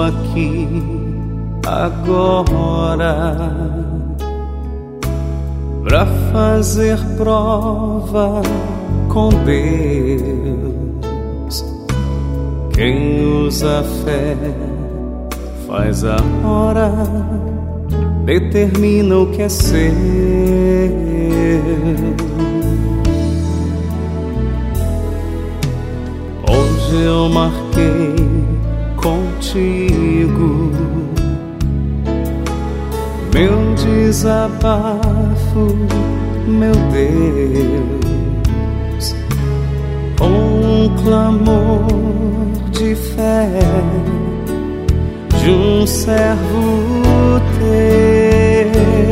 aqui agora pra fazer prova com Deus. Quem usa fé faz a hora, determina o que é seu. Hoje eu marquei contigo meu desabafo, meu Deus, com um clamor de fé de um servo teu.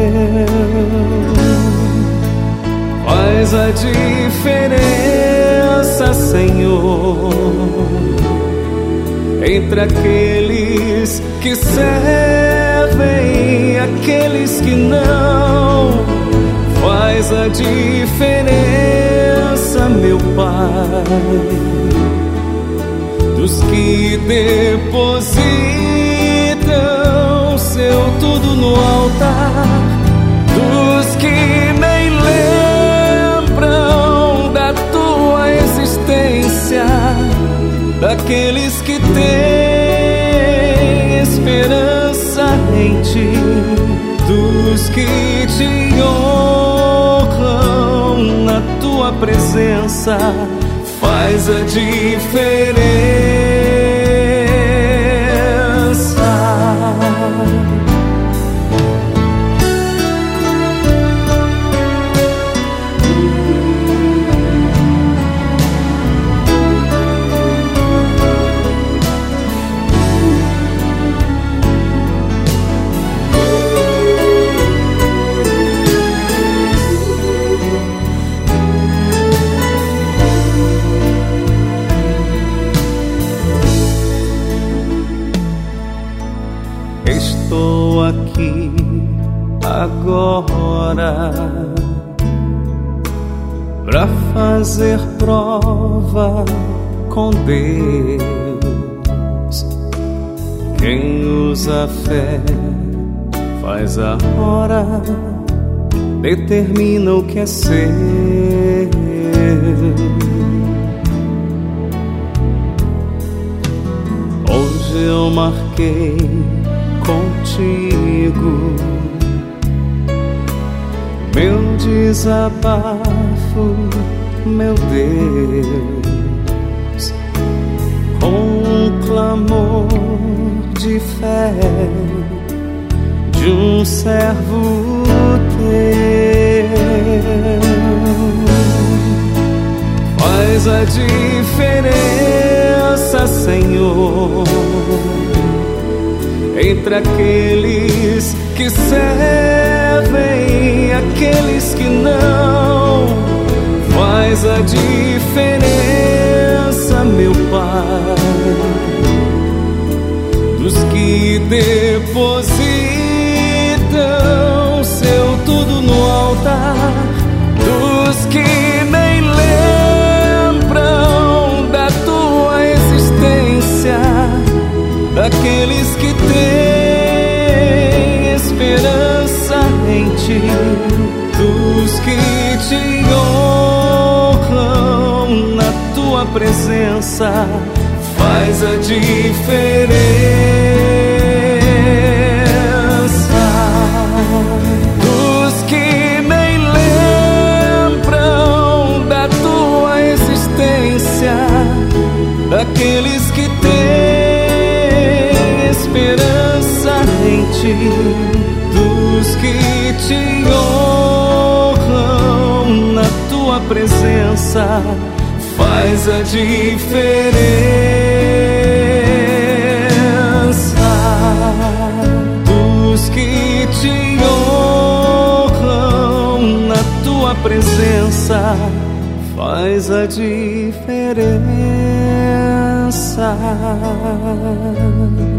Faz a diferença, Senhor, entre aqueles que servem e aqueles que não. Faz a diferença, meu Pai, dos que depositam seu tudo no altar, dos que nem lembram da tua existência, daqueles que têm esperança em ti, dos que te honram na tua presença. Faz a diferença. Estou aqui agora pra fazer prova com Deus. Quem usa fé faz a hora, determina o que é seu. Hoje eu marquei contigo meu desabafo, meu Deus, com um clamor de fé de um servo teu. Faz a diferença, Senhor, entre aqueles que servem e aqueles que não. Faz a diferença, meu Pai, dos que depositam seu tudo no altar, dos que nem lembram da tua existência, daqueles que têm esperança em ti, dos que te honram na tua presença. Faz a diferença, dos que nem lembram da tua existência, daqueles que têm esperança em ti, dos que te honram na tua presença. Faz a diferença, dos que te honram na tua presença. Faz a diferença.